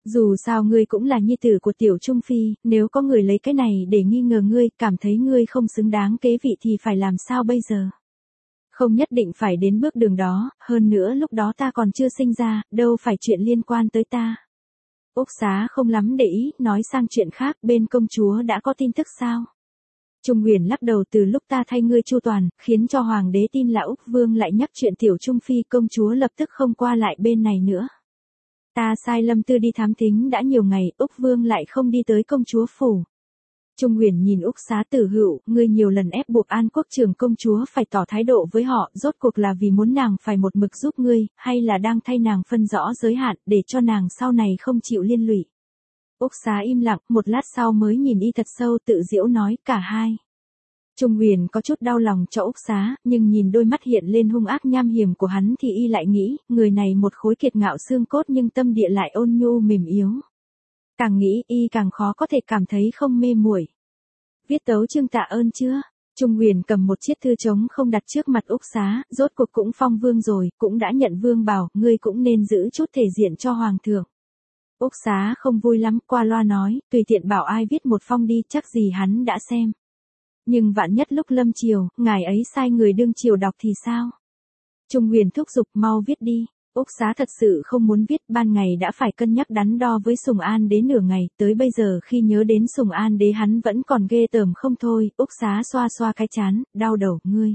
Dù sao ngươi cũng là nhi tử của Tiểu Trung Phi, nếu có người lấy cái này để nghi ngờ ngươi, cảm thấy ngươi không xứng đáng kế vị thì phải làm sao bây giờ? Không nhất định phải đến bước đường đó, hơn nữa lúc đó ta còn chưa sinh ra, đâu phải chuyện liên quan tới ta. Úc Xá không lắm để ý, nói sang chuyện khác, bên công chúa đã có tin tức sao? Trung Huyền lắc đầu, từ lúc ta thay ngươi chu toàn, khiến cho hoàng đế tin là Úc Vương lại nhắc chuyện Tiểu Trung Phi, công chúa lập tức không qua lại bên này nữa. Ta sai Lâm Tư đi thám thính đã nhiều ngày, Úc Vương lại không đi tới công chúa phủ. Trung Huyền nhìn Úc Xá Tử Hữu, ngươi nhiều lần ép buộc An Quốc trưởng công chúa phải tỏ thái độ với họ, rốt cuộc là vì muốn nàng phải một mực giúp ngươi, hay là đang thay nàng phân rõ giới hạn, để cho nàng sau này không chịu liên lụy. Úc Xá im lặng, một lát sau mới nhìn y thật sâu, tự giễu nói, cả hai. Trung Huyền có chút đau lòng cho Úc Xá, nhưng nhìn đôi mắt hiện lên hung ác nham hiểm của hắn thì y lại nghĩ, người này một khối kiệt ngạo xương cốt nhưng tâm địa lại ôn nhu mềm yếu. Càng nghĩ y càng khó có thể cảm thấy không mê muội. Viết tấu chương tạ ơn chưa? Trung Huyền cầm một chiếc thư trống không đặt trước mặt Úc Xá, rốt cuộc cũng phong vương rồi, cũng đã nhận vương bảo, ngươi cũng nên giữ chút thể diện cho hoàng thượng. Úc Xá không vui lắm, qua loa nói, tùy tiện bảo ai viết một phong đi, chắc gì hắn đã xem. Nhưng vạn nhất lúc lâm triều, ngài ấy sai người đương triều đọc thì sao? Trung Huyền thúc giục, mau viết đi. Úc Xá thật sự không muốn viết, ban ngày đã phải cân nhắc đắn đo với Sùng An Đế nửa ngày, tới bây giờ khi nhớ đến Sùng An Đế hắn vẫn còn ghê tởm không thôi. Úc Xá xoa xoa cái trán, đau đầu,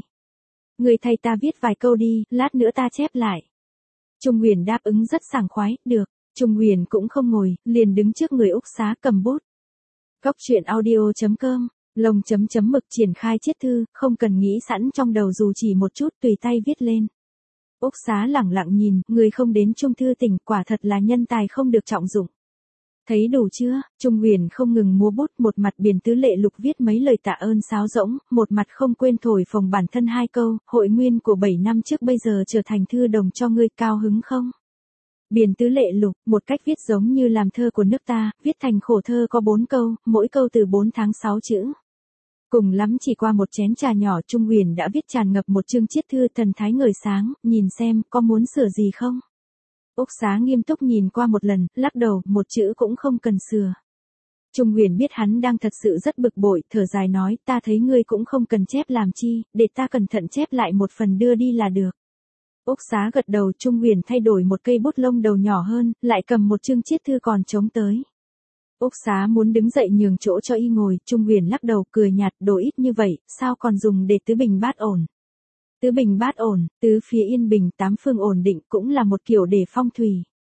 ngươi thay ta viết vài câu đi, lát nữa ta chép lại. Trung Huyền đáp ứng rất sảng khoái, được. Trung Huyền cũng không ngồi, liền đứng trước người Úc Xá cầm bút. Góc truyện audio.com, lồng chấm chấm mực triển khai chiết thư, không cần nghĩ sẵn trong đầu dù chỉ một chút, tùy tay viết lên. Úc Xá lẳng lặng nhìn, người không đến Trung Thư Tỉnh, quả thật là nhân tài không được trọng dụng. Thấy đủ chưa? Trung Huyền không ngừng múa bút, một mặt Biền Tứ Lệ Lục viết mấy lời tạ ơn sáo rỗng, một mặt không quên thổi phồng bản thân hai câu, hội nguyên của 7 năm trước bây giờ trở thành thư đồng cho ngươi, cao hứng không? Biền Tứ Lệ Lục, một cách viết giống như làm thơ của nước ta, viết thành khổ thơ có 4 câu, mỗi câu từ 4 tháng 6 chữ. Cùng lắm chỉ qua một chén trà nhỏ, Trung Huyền đã viết tràn ngập một chương chiết thư, thần thái ngời sáng, nhìn xem, có muốn sửa gì không? Úc Xá nghiêm túc nhìn qua một lần, lắc đầu, một chữ cũng không cần sửa. Trung Huyền biết hắn đang thật sự rất bực bội, thở dài nói, ta thấy ngươi cũng không cần chép làm chi, để ta cẩn thận chép lại một phần đưa đi là được. Úc Xá gật đầu, Trung Huyền thay đổi một cây bút lông đầu nhỏ hơn, lại cầm một chương chiết thư còn trống tới. Úc Xá muốn đứng dậy nhường chỗ cho y ngồi, Trung Huyền lắc đầu cười nhạt, đồ ít như vậy, sao còn dùng để tứ bình bát ổn. Tứ bình bát ổn, tứ phía yên bình, tám phương ổn định cũng là một kiểu để phong thủy.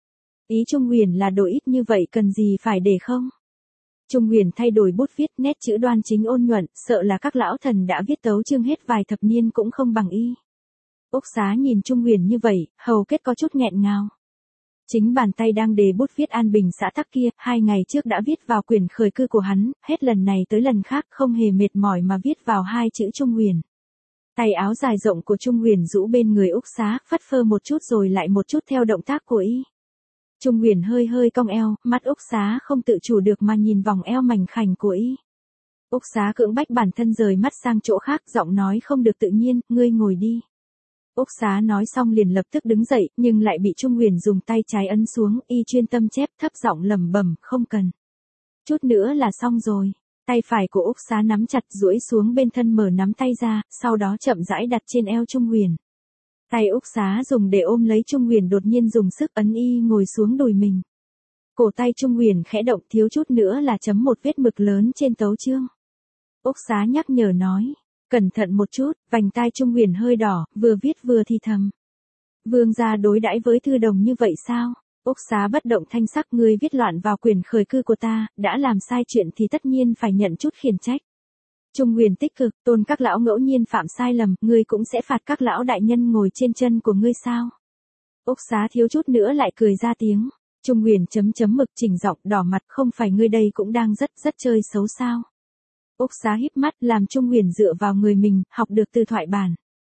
Ý Trung Huyền là đồ ít như vậy cần gì phải để không? Trung Huyền thay đổi bút viết, nét chữ đoan chính ôn nhuận, sợ là các lão thần đã viết tấu chương hết vài thập niên cũng không bằng y. Úc Xá nhìn Trung Huyền như vậy, hầu kết có chút nghẹn ngào. Chính bàn tay đang đề bút viết an bình xã tắc kia, 2 ngày trước đã viết vào quyển khởi cư của hắn, hết lần này tới lần khác không hề mệt mỏi mà viết vào 2 chữ Trung Huyền. Tay áo dài rộng của Trung Huyền rũ bên người Úc Xá, phất phơ một chút rồi lại một chút theo động tác của y. Trung Huyền hơi hơi cong eo, mắt Úc Xá không tự chủ được mà nhìn vòng eo mảnh khảnh của y. Úc Xá cưỡng bách bản thân rời mắt sang chỗ khác, giọng nói không được tự nhiên, ngươi ngồi đi. Úc Xá nói xong liền lập tức đứng dậy, nhưng lại bị Trung Huyền dùng tay trái ấn xuống, y chuyên tâm chép, thấp giọng lẩm bẩm, không cần. Chút nữa là xong rồi. Tay phải của Úc Xá nắm chặt, duỗi xuống bên thân mở nắm tay ra, sau đó chậm rãi đặt trên eo Trung Huyền. Tay Úc Xá dùng để ôm lấy Trung Huyền đột nhiên dùng sức ấn y ngồi xuống đùi mình. Cổ tay Trung Huyền khẽ động, thiếu chút nữa là chấm một vết mực lớn trên tấu chương. Úc Xá nhắc nhở nói. Cẩn thận một chút, vành tai Trung Huyền hơi đỏ, vừa viết vừa thì thầm. Vương gia đối đãi với thư đồng như vậy sao? Úc Xá bất động thanh sắc, ngươi viết loạn vào quyển khởi cư của ta, đã làm sai chuyện thì tất nhiên phải nhận chút khiển trách. Trung Huyền tích cực, tôn các lão ngẫu nhiên phạm sai lầm, ngươi cũng sẽ phạt các lão đại nhân ngồi trên chân của ngươi sao? Úc Xá thiếu chút nữa lại cười ra tiếng. Trung Huyền chấm chấm mực chỉnh giọng đỏ mặt, không phải ngươi đây cũng đang rất chơi xấu sao? Úc Xá híp mắt, làm Trung Huyền dựa vào người mình, học được từ thoại bản.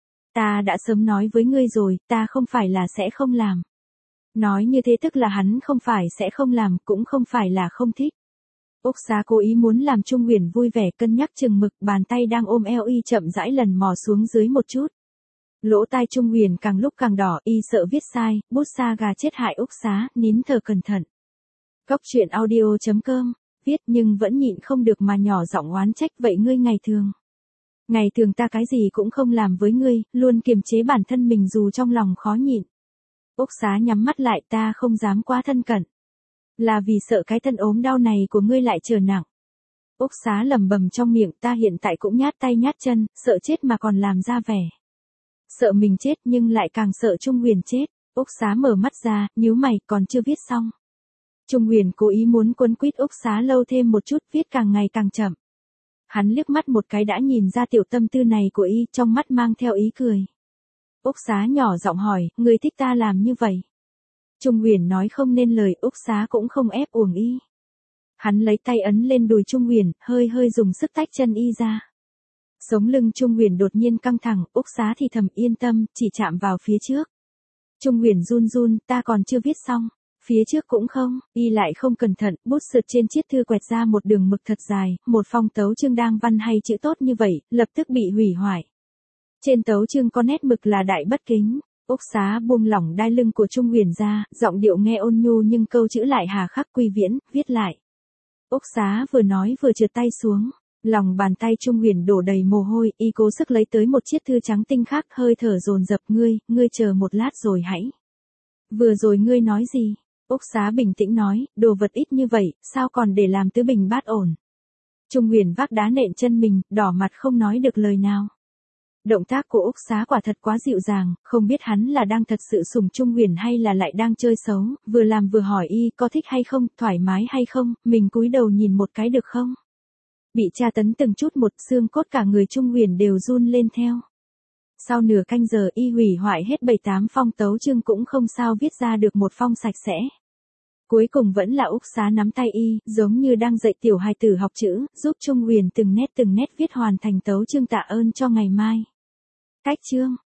Ta đã sớm nói với ngươi rồi, ta không phải là sẽ không làm. Nói như thế tức là hắn không phải sẽ không làm, cũng không phải là không thích. Úc Xá cố ý muốn làm Trung Huyền vui vẻ, cân nhắc chừng mực, bàn tay đang ôm eo y chậm rãi lần mò xuống dưới một chút. Lỗ tai Trung Huyền càng lúc càng đỏ, y sợ viết sai, bút sa gà chết hại Úc Xá, nín thở cẩn thận. Cóc truyện audio.com, viết nhưng vẫn nhịn không được mà nhỏ giọng oán trách vậy ngươi ngày thường ta cái gì cũng không làm với ngươi, luôn kiềm chế bản thân mình dù trong lòng khó nhịn. Úc Xá nhắm mắt lại ta không dám quá thân cận. Là vì sợ cái thân ốm đau này của ngươi lại trở nặng. Úc Xá lẩm bẩm trong miệng ta hiện tại cũng nhát tay nhát chân, sợ chết mà còn làm ra vẻ. Sợ mình chết nhưng lại càng sợ Trung Huyền chết. Úc Xá mở mắt ra, nhíu mày còn chưa viết xong. Trung Huyền cố ý muốn quấn quýt Úc Xá lâu thêm một chút, viết càng ngày càng chậm. Hắn liếc mắt một cái đã nhìn ra tiểu tâm tư này của y, trong mắt mang theo ý cười. Úc Xá nhỏ giọng hỏi, ngươi thích ta làm như vậy? Trung Huyền nói không nên lời, Úc Xá cũng không ép uổng y. Hắn lấy tay ấn lên đùi Trung Huyền, hơi dùng sức tách chân y ra. Sống lưng Trung Huyền đột nhiên căng thẳng, Úc Xá thì thầm yên tâm, chỉ chạm vào phía trước. Trung Huyền run run, ta còn chưa viết xong. Phía trước cũng không, y lại không cẩn thận, bút sượt trên chiếc thư quẹt ra một đường mực thật dài, một phong tấu chương đang văn hay chữ tốt như vậy, lập tức bị hủy hoại. Trên tấu chương có nét mực là đại bất kính. Úc Xá buông lỏng đai lưng của Trung Huyền ra, giọng điệu nghe ôn nhu nhưng câu chữ lại hà khắc quy viễn, viết lại. Úc Xá vừa nói vừa trượt tay xuống, lòng bàn tay Trung Huyền đổ đầy mồ hôi, y cố sức lấy tới một chiếc thư trắng tinh khác, hơi thở dồn dập, ngươi chờ một lát rồi hãy. Vừa rồi ngươi nói gì? Úc Xá bình tĩnh nói, đồ vật ít như vậy, sao còn để làm tứ bình bát ổn. Trung Huyền vác đá nện chân mình, đỏ mặt không nói được lời nào. Động tác của Úc Xá quả thật quá dịu dàng, không biết hắn là đang thật sự sủng Trung Huyền hay là lại đang chơi xấu, vừa làm vừa hỏi y có thích hay không, thoải mái hay không, mình cúi đầu nhìn một cái được không? Bị tra tấn từng chút một, xương cốt cả người Trung Huyền đều run lên theo. Sau nửa canh giờ y hủy hoại hết 7-8 phong tấu chương cũng không sao viết ra được một phong sạch sẽ. Cuối cùng vẫn là Úc Xá nắm tay y, giống như đang dạy tiểu hài tử học chữ, giúp Trung Huyền từng nét viết hoàn thành tấu chương tạ ơn cho ngày mai. Cách chương